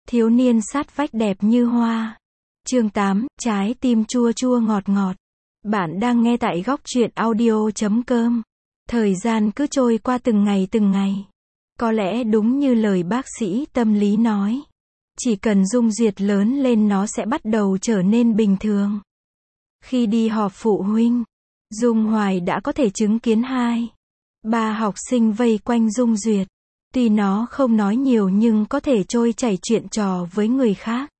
Thiếu niên sát vách đẹp như hoa. Chương 8, trái tim chua chua ngọt ngọt. Bạn đang nghe tại góc truyện audio.com. Thời gian cứ trôi qua từng ngày. Có lẽ đúng như lời bác sĩ tâm lý nói. Chỉ cần Dung Duyệt lớn lên nó sẽ bắt đầu trở nên bình thường. Khi đi họp phụ huynh, Dung Hoài đã có thể chứng kiến 2-3 học sinh vây quanh Dung Duyệt. Tuy nó không nói nhiều nhưng có thể trôi chảy chuyện trò với người khác.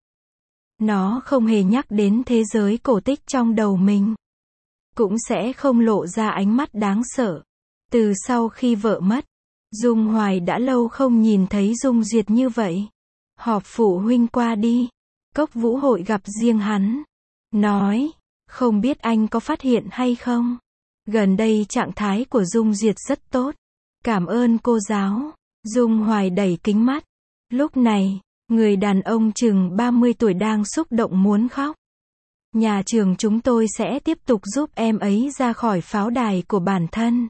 Nó không hề nhắc đến thế giới cổ tích trong đầu mình. Cũng sẽ không lộ ra ánh mắt đáng sợ. Từ sau khi vợ mất, Dung Hoài đã lâu không nhìn thấy Dung Duyệt như vậy. Họp phụ huynh qua đi, Cốc Vũ Hội gặp riêng hắn. Nói, không biết anh có phát hiện hay không? Gần đây trạng thái của Dung Duyệt rất tốt. Cảm ơn cô giáo. Dung Hoài đẩy kính mắt. Lúc này, người đàn ông chừng 30 tuổi đang xúc động muốn khóc. Nhà trường chúng tôi sẽ tiếp tục giúp em ấy ra khỏi pháo đài của bản thân.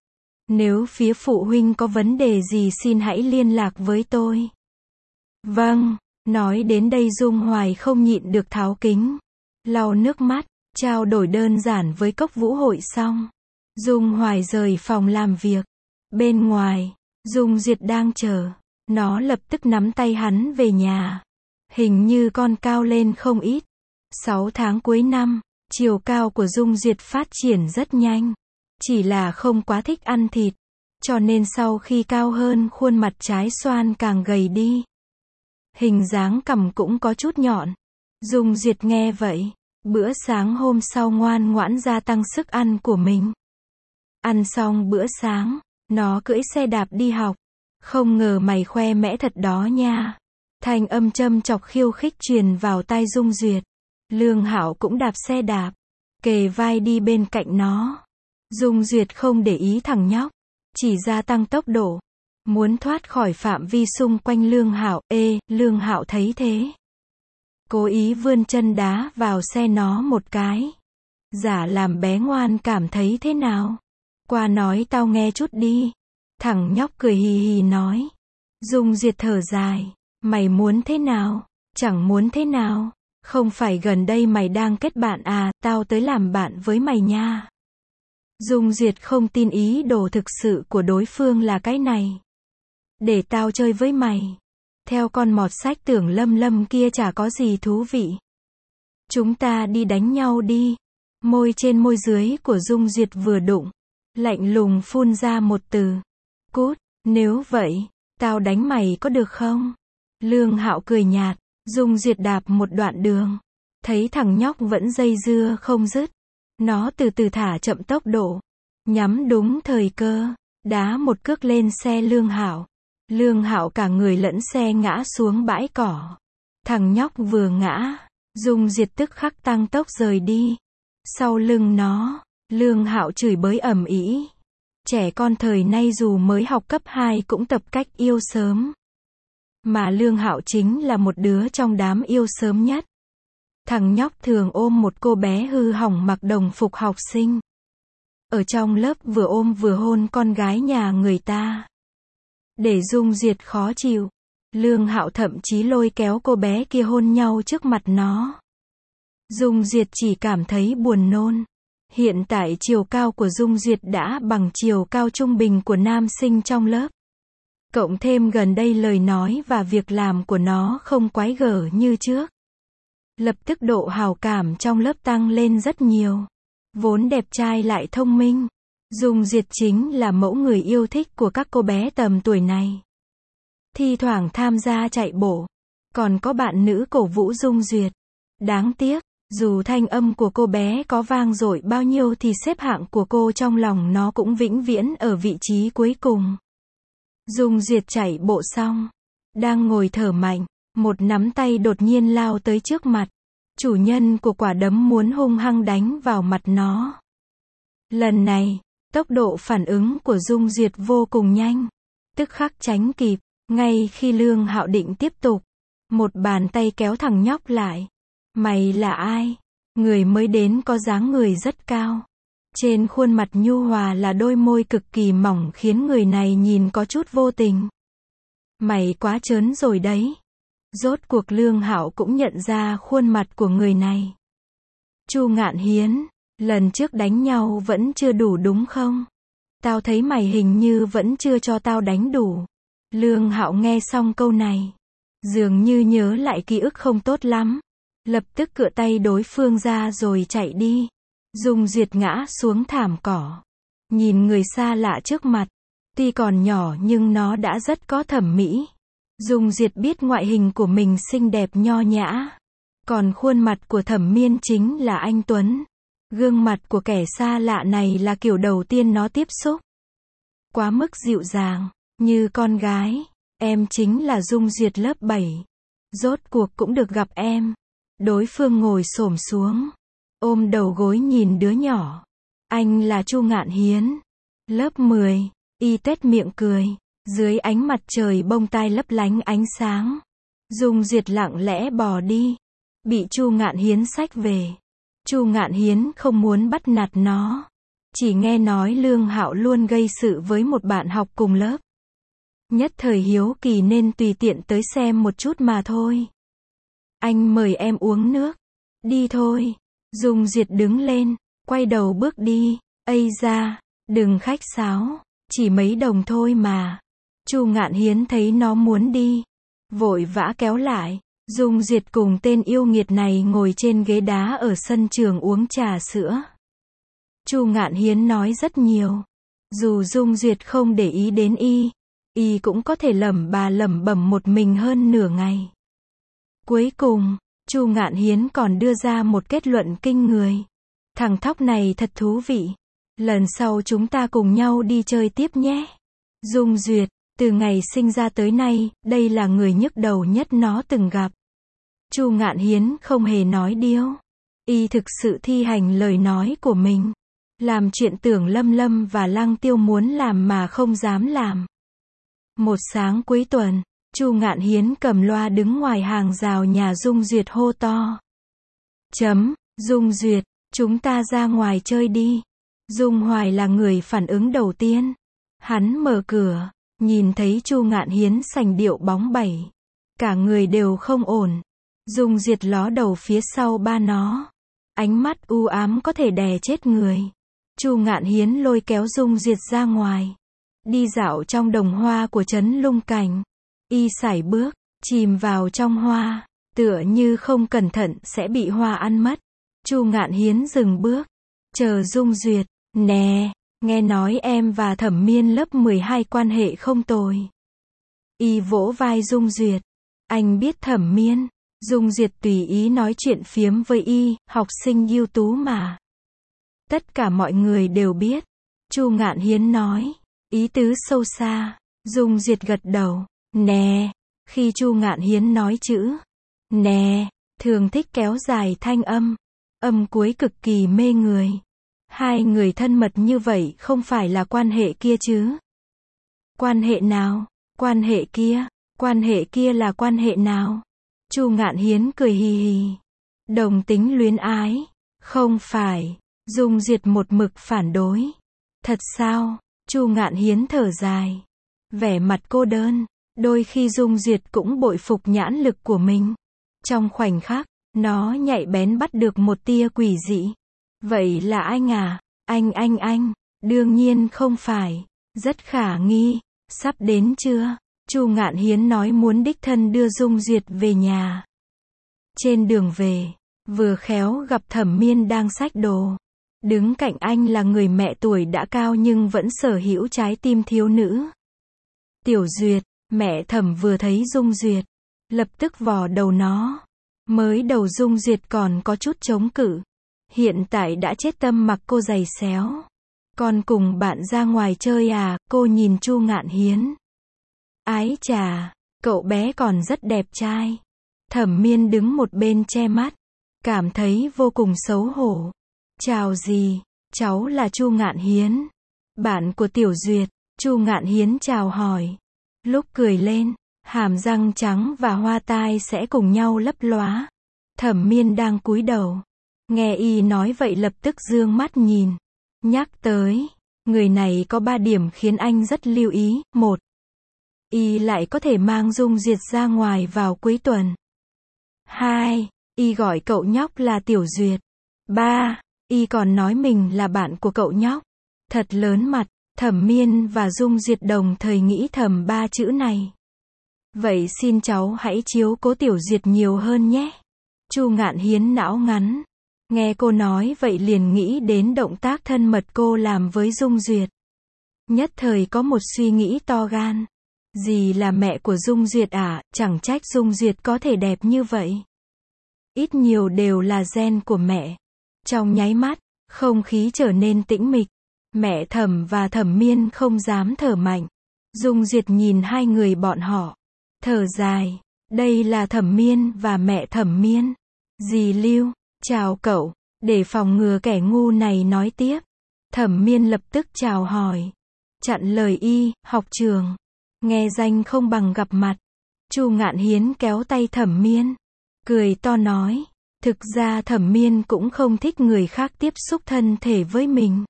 Nếu phía phụ huynh có vấn đề gì xin hãy liên lạc với tôi. Vâng, nói đến đây Dung Hoài không nhịn được tháo kính. Lau nước mắt, trao đổi đơn giản với Cốc Vũ Hội xong. Dung Hoài rời phòng làm việc. Bên ngoài, Dung Duyệt đang chờ. Nó lập tức nắm tay hắn về nhà. Hình như con cao lên không ít. 6 tháng cuối năm, chiều cao của Dung Duyệt phát triển rất nhanh. Chỉ là không quá thích ăn thịt. Cho nên sau khi cao hơn khuôn mặt trái xoan càng gầy đi. Hình dáng cằm cũng có chút nhọn. Dung Duyệt nghe vậy. Bữa sáng hôm sau ngoan ngoãn gia tăng sức ăn của mình. Ăn xong bữa sáng, nó cưỡi xe đạp đi học. Không ngờ mày khoe mẽ thật đó nha. Thanh âm châm chọc khiêu khích truyền vào tai Dung Duyệt. Lương Hạo cũng đạp xe đạp, kề vai đi bên cạnh nó. Dung Duyệt không để ý thằng nhóc, chỉ gia tăng tốc độ, muốn thoát khỏi phạm vi xung quanh Lương Hạo. Lương Hạo thấy thế, cố ý vươn chân đá vào xe nó một cái. Giả làm bé ngoan cảm thấy thế nào? Qua nói tao nghe chút đi. Thằng nhóc cười hì hì nói. Dung Duyệt thở dài. Mày muốn thế nào? Chẳng muốn thế nào. Không phải gần đây mày đang kết bạn à, tao tới làm bạn với mày nha. Dung Duyệt không tin ý đồ thực sự của đối phương là cái này. Để tao chơi với mày. Theo con mọt sách tưởng Lâm kia chả có gì thú vị. Chúng ta đi đánh nhau đi. Môi trên môi dưới của Dung Duyệt vừa đụng. Lạnh lùng phun ra một từ. Cút, nếu vậy, tao đánh mày có được không? Lương Hạo cười nhạt. Dung Duyệt đạp một đoạn đường. Thấy thằng nhóc vẫn dây dưa không dứt. Nó từ từ thả chậm tốc độ. Nhắm đúng thời cơ. Đá một cước lên xe Lương Hạo. Lương Hạo cả người lẫn xe ngã xuống bãi cỏ. Thằng nhóc vừa ngã. Dung Duyệt tức khắc tăng tốc rời đi. Sau lưng nó, Lương Hạo chửi bới ầm ĩ. Trẻ con thời nay dù mới học cấp 2 cũng tập cách yêu sớm. Mà Lương Hạo chính là một đứa trong đám yêu sớm nhất. Thằng nhóc thường ôm một cô bé hư hỏng mặc đồng phục học sinh. Ở trong lớp vừa ôm vừa hôn con gái nhà người ta. Để Dung Duyệt khó chịu, Lương Hạo thậm chí lôi kéo cô bé kia hôn nhau trước mặt nó. Dung Duyệt chỉ cảm thấy buồn nôn. Hiện tại chiều cao của Dung Duyệt đã bằng chiều cao trung bình của nam sinh trong lớp. Cộng thêm gần đây lời nói và việc làm của nó không quái gở như trước. Lập tức độ hào cảm trong lớp tăng lên rất nhiều. Vốn đẹp trai lại thông minh. Dung Duyệt chính là mẫu người yêu thích của các cô bé tầm tuổi này. Thi thoảng tham gia chạy bộ. Còn có bạn nữ cổ vũ Dung Duyệt. Đáng tiếc, dù thanh âm của cô bé có vang dội bao nhiêu thì xếp hạng của cô trong lòng nó cũng vĩnh viễn ở vị trí cuối cùng. Dung Duyệt chạy bộ xong, đang ngồi thở mạnh, một nắm tay đột nhiên lao tới trước mặt. Chủ nhân của quả đấm muốn hung hăng đánh vào mặt nó. Lần này, tốc độ phản ứng của Dung Duyệt vô cùng nhanh, tức khắc tránh kịp. Ngay khi Lương Hạo định tiếp tục, một bàn tay kéo thằng nhóc lại. Mày là ai? Người mới đến có dáng người rất cao. Trên khuôn mặt nhu hòa là đôi môi cực kỳ mỏng khiến người này nhìn có chút vô tình. Mày quá trớn rồi đấy. Rốt cuộc Lương Hạo cũng nhận ra khuôn mặt của người này. Chu Ngạn Hiến, lần trước đánh nhau vẫn chưa đủ đúng không? Tao thấy mày hình như vẫn chưa cho tao đánh đủ. Lương Hạo nghe xong câu này, dường như nhớ lại ký ức không tốt lắm, lập tức cựa tay đối phương ra rồi chạy đi. Dung Duyệt ngã xuống thảm cỏ, nhìn người xa lạ trước mặt, tuy còn nhỏ nhưng nó đã rất có thẩm mỹ. Dung Duyệt biết ngoại hình của mình xinh đẹp nho nhã, còn khuôn mặt của Thẩm Miên chính là anh tuấn. Gương mặt của kẻ xa lạ này là kiểu đầu tiên nó tiếp xúc. Quá mức dịu dàng, như con gái. Em chính là Dung Duyệt lớp 7. Rốt cuộc cũng được gặp em. Đối phương ngồi xổm xuống, ôm đầu gối nhìn đứa nhỏ. Anh là Chu Ngạn Hiến, lớp 10. Y tuét miệng cười, dưới ánh mặt trời bông tai lấp lánh ánh sáng. Dung Duyệt lặng lẽ bò đi, bị Chu Ngạn Hiến xách về. Chu Ngạn Hiến không muốn bắt nạt nó, chỉ nghe nói Lương Hạo luôn gây sự với một bạn học cùng lớp. Nhất thời hiếu kỳ nên tùy tiện tới xem một chút mà thôi. Anh mời em uống nước. Đi thôi. Dung Duyệt đứng lên, quay đầu bước đi. Ây da, đừng khách sáo, chỉ mấy đồng thôi mà. Chu Ngạn Hiến thấy nó muốn đi, vội vã kéo lại. Dung Duyệt cùng tên yêu nghiệt này ngồi trên ghế đá ở sân trường uống trà sữa. Chu Ngạn Hiến nói rất nhiều. Dù Dung Duyệt không để ý đến y cũng có thể lẩm bẩm một mình hơn nửa ngày. Cuối cùng, Chu Ngạn Hiến còn đưa ra một kết luận kinh người. Thằng thóc này thật thú vị. Lần sau chúng ta cùng nhau đi chơi tiếp nhé. Dung Duyệt, từ ngày sinh ra tới nay, đây là người nhức đầu nhất nó từng gặp. Chu Ngạn Hiến không hề nói điêu. Y thực sự thi hành lời nói của mình. Làm chuyện Tưởng Lâm Lâm và Lăng Tiêu muốn làm mà không dám làm. Một sáng cuối tuần, Chu Ngạn Hiến cầm loa đứng ngoài hàng rào nhà Dung Duyệt hô to. Dung Duyệt, chúng ta ra ngoài chơi đi. Dung Hoài là người phản ứng đầu tiên. Hắn mở cửa, nhìn thấy Chu Ngạn Hiến sành điệu bóng bẩy. Cả người đều không ổn. Dung Duyệt ló đầu phía sau ba nó. Ánh mắt u ám có thể đè chết người. Chu Ngạn Hiến lôi kéo Dung Duyệt ra ngoài. Đi dạo trong đồng hoa của trấn Lung Cảnh. Y sải bước, chìm vào trong hoa, tựa như không cẩn thận sẽ bị hoa ăn mất. Chu Ngạn Hiến dừng bước, chờ Dung Duyệt. Nè, nghe nói em và Thẩm Miên lớp 12 quan hệ không tồi. Y vỗ vai Dung Duyệt. Anh biết Thẩm Miên. Dung Duyệt tùy ý nói chuyện phiếm với y, học sinh ưu tú mà. Tất cả mọi người đều biết. Chu Ngạn Hiến nói, ý tứ sâu xa. Dung Duyệt gật đầu. Nè, khi Chu Ngạn Hiến nói chữ nè, thường thích kéo dài thanh âm cuối cực kỳ mê người. Hai người thân mật như vậy không phải là quan hệ kia chứ? Quan hệ nào? Quan hệ kia là quan hệ nào? Chu Ngạn Hiến cười hì hì. Đồng tính luyến ái? Không phải. Dung Duyệt một mực phản đối. Thật sao? Chu Ngạn Hiến thở dài, vẻ mặt cô đơn. Đôi khi Dung Duyệt cũng bội phục nhãn lực của mình. Trong khoảnh khắc, nó nhạy bén bắt được một tia quỷ dị. Vậy là anh à? Anh, đương nhiên không phải. Rất khả nghi. Sắp đến chưa? Chu Ngạn Hiến nói muốn đích thân đưa Dung Duyệt về nhà. Trên đường về, vừa khéo gặp Thẩm Miên đang xách đồ. Đứng cạnh anh là người mẹ tuổi đã cao nhưng vẫn sở hữu trái tim thiếu nữ. Tiểu Duyệt, mẹ Thẩm vừa thấy Dung Duyệt, lập tức vò đầu nó. Mới đầu Dung Duyệt còn có chút chống cự. Hiện tại đã chết tâm mặc cô giày xéo. Con cùng bạn ra ngoài chơi à? Cô nhìn Chu Ngạn Hiến. Ái chà, cậu bé còn rất đẹp trai. Thẩm Miên đứng một bên che mắt, cảm thấy vô cùng xấu hổ. Chào gì? Cháu là Chu Ngạn Hiến, bạn của Tiểu Duyệt. Chu Ngạn Hiến chào hỏi. Lúc cười lên, hàm răng trắng và hoa tai sẽ cùng nhau lấp lóa. Thẩm Miên đang cúi đầu, nghe y nói vậy lập tức dương mắt nhìn. Nhắc tới, người này có 3 điểm khiến anh rất lưu ý. 1. Y lại có thể mang Dung Duyệt ra ngoài vào cuối tuần. 2. Y gọi cậu nhóc là Tiểu Duyệt. 3. Y còn nói mình là bạn của cậu nhóc. Thật lớn mặt, Thẩm Miên và Dung Duyệt đồng thời nghĩ thầm 3 chữ này. Vậy xin cháu hãy chiếu cố Tiểu Duyệt nhiều hơn nhé. Chu Ngạn Hiến não ngắn. Nghe cô nói vậy liền nghĩ đến động tác thân mật cô làm với Dung Duyệt. Nhất thời có một suy nghĩ to gan. Dì là mẹ của Dung Duyệt à, chẳng trách Dung Duyệt có thể đẹp như vậy. Ít nhiều đều là gen của mẹ. Trong nháy mắt, không khí trở nên tĩnh mịch. Mẹ Thẩm và Thẩm Miên không dám thở mạnh. Dung Duyệt nhìn hai người bọn họ. Thở dài. Đây là Thẩm Miên và mẹ Thẩm Miên. Dì Lưu, chào cậu. Để phòng ngừa kẻ ngu này nói tiếp. Thẩm Miên lập tức chào hỏi. Chặn lời y, học trường. Nghe danh không bằng gặp mặt. Chu Ngạn Hiến kéo tay Thẩm Miên. Cười to nói. Thực ra Thẩm Miên cũng không thích người khác tiếp xúc thân thể với mình.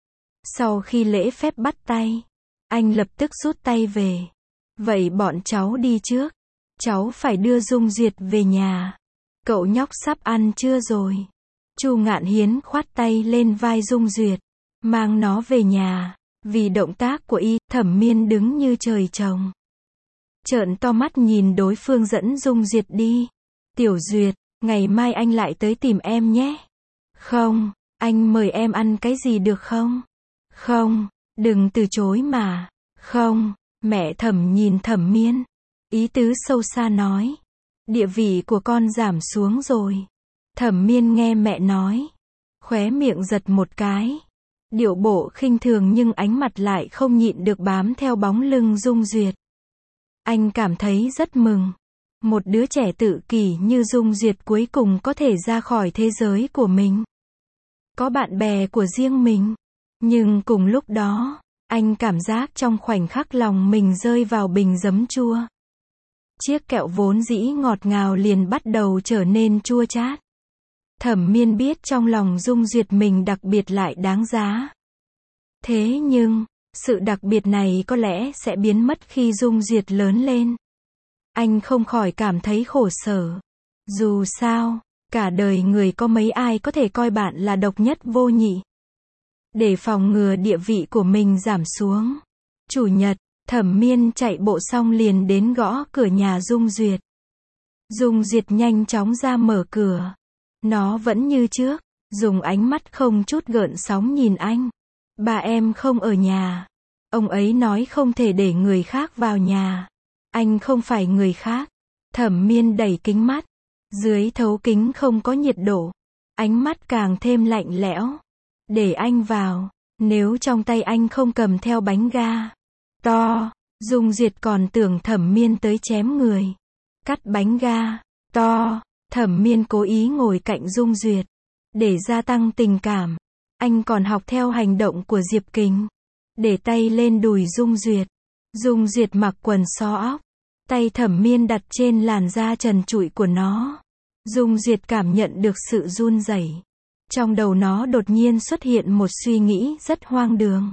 Sau khi lễ phép bắt tay, anh lập tức rút tay về. Vậy bọn cháu đi trước. Cháu phải đưa Dung Duyệt về nhà. Cậu nhóc sắp ăn trưa rồi. Chu Ngạn Hiến khoát tay lên vai Dung Duyệt. Mang nó về nhà. Vì động tác của y, Thẩm Miên đứng như trời trồng. Trợn to mắt nhìn đối phương dẫn Dung Duyệt đi. Tiểu Duyệt, ngày mai anh lại tới tìm em nhé. Không, anh mời em ăn cái gì được không? Không, đừng từ chối mà. Không, mẹ Thẩm nhìn Thẩm Miên. Ý tứ sâu xa nói. Địa vị của con giảm xuống rồi. Thẩm Miên nghe mẹ nói. Khóe miệng giật một cái. Điệu bộ khinh thường nhưng ánh mặt lại không nhịn được bám theo bóng lưng Dung Duyệt. Anh cảm thấy rất mừng. Một đứa trẻ tự kỷ như Dung Duyệt cuối cùng có thể ra khỏi thế giới của mình. Có bạn bè của riêng mình. Nhưng cùng lúc đó, anh cảm giác trong khoảnh khắc lòng mình rơi vào bình giấm chua. Chiếc kẹo vốn dĩ ngọt ngào liền bắt đầu trở nên chua chát. Thẩm Miên biết trong lòng Dung Duyệt mình đặc biệt lại đáng giá. Thế nhưng, sự đặc biệt này có lẽ sẽ biến mất khi Dung Duyệt lớn lên. Anh không khỏi cảm thấy khổ sở. Dù sao, cả đời người có mấy ai có thể coi bạn là độc nhất vô nhị. Để phòng ngừa địa vị của mình giảm xuống. Chủ nhật, Thẩm Miên chạy bộ xong liền đến gõ cửa nhà Dung Duyệt. Dung Duyệt nhanh chóng ra mở cửa. Nó vẫn như trước, dùng ánh mắt không chút gợn sóng nhìn anh. Bà em không ở nhà. Ông ấy nói không thể để người khác vào nhà. Anh không phải người khác. Thẩm Miên đẩy kính mắt. Dưới thấu kính không có nhiệt độ. Ánh mắt càng thêm lạnh lẽo. Để anh vào. Nếu trong tay anh không cầm theo bánh ga to, Dung Duyệt còn tưởng Thẩm Miên tới chém người. Cắt bánh ga to. Thẩm Miên cố ý ngồi cạnh Dung Duyệt. Để gia tăng tình cảm. Anh còn học theo hành động của Diệp Kình. Để tay lên đùi Dung Duyệt. Dung Duyệt mặc quần xó óc. Tay Thẩm Miên đặt trên làn da trần trụi của nó. Dung Duyệt cảm nhận được sự run rẩy. Trong đầu nó đột nhiên xuất hiện một suy nghĩ rất hoang đường.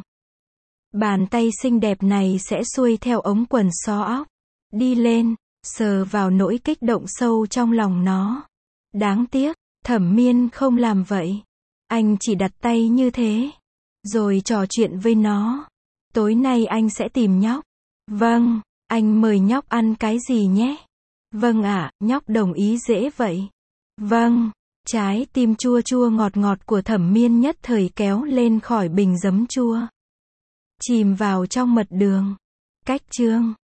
Bàn tay xinh đẹp này sẽ xuôi theo ống quần xó óc. Đi lên, sờ vào nỗi kích động sâu trong lòng nó. Đáng tiếc, Thẩm Miên không làm vậy. Anh chỉ đặt tay như thế. Rồi trò chuyện với nó. Tối nay anh sẽ tìm nhóc. Vâng, anh mời nhóc ăn cái gì nhé? Vâng ạ, nhóc đồng ý dễ vậy. Vâng, trái tim chua chua ngọt ngọt của Thẩm Miên nhất thời kéo lên khỏi bình giấm chua. Chìm vào trong mật đường. Cách chương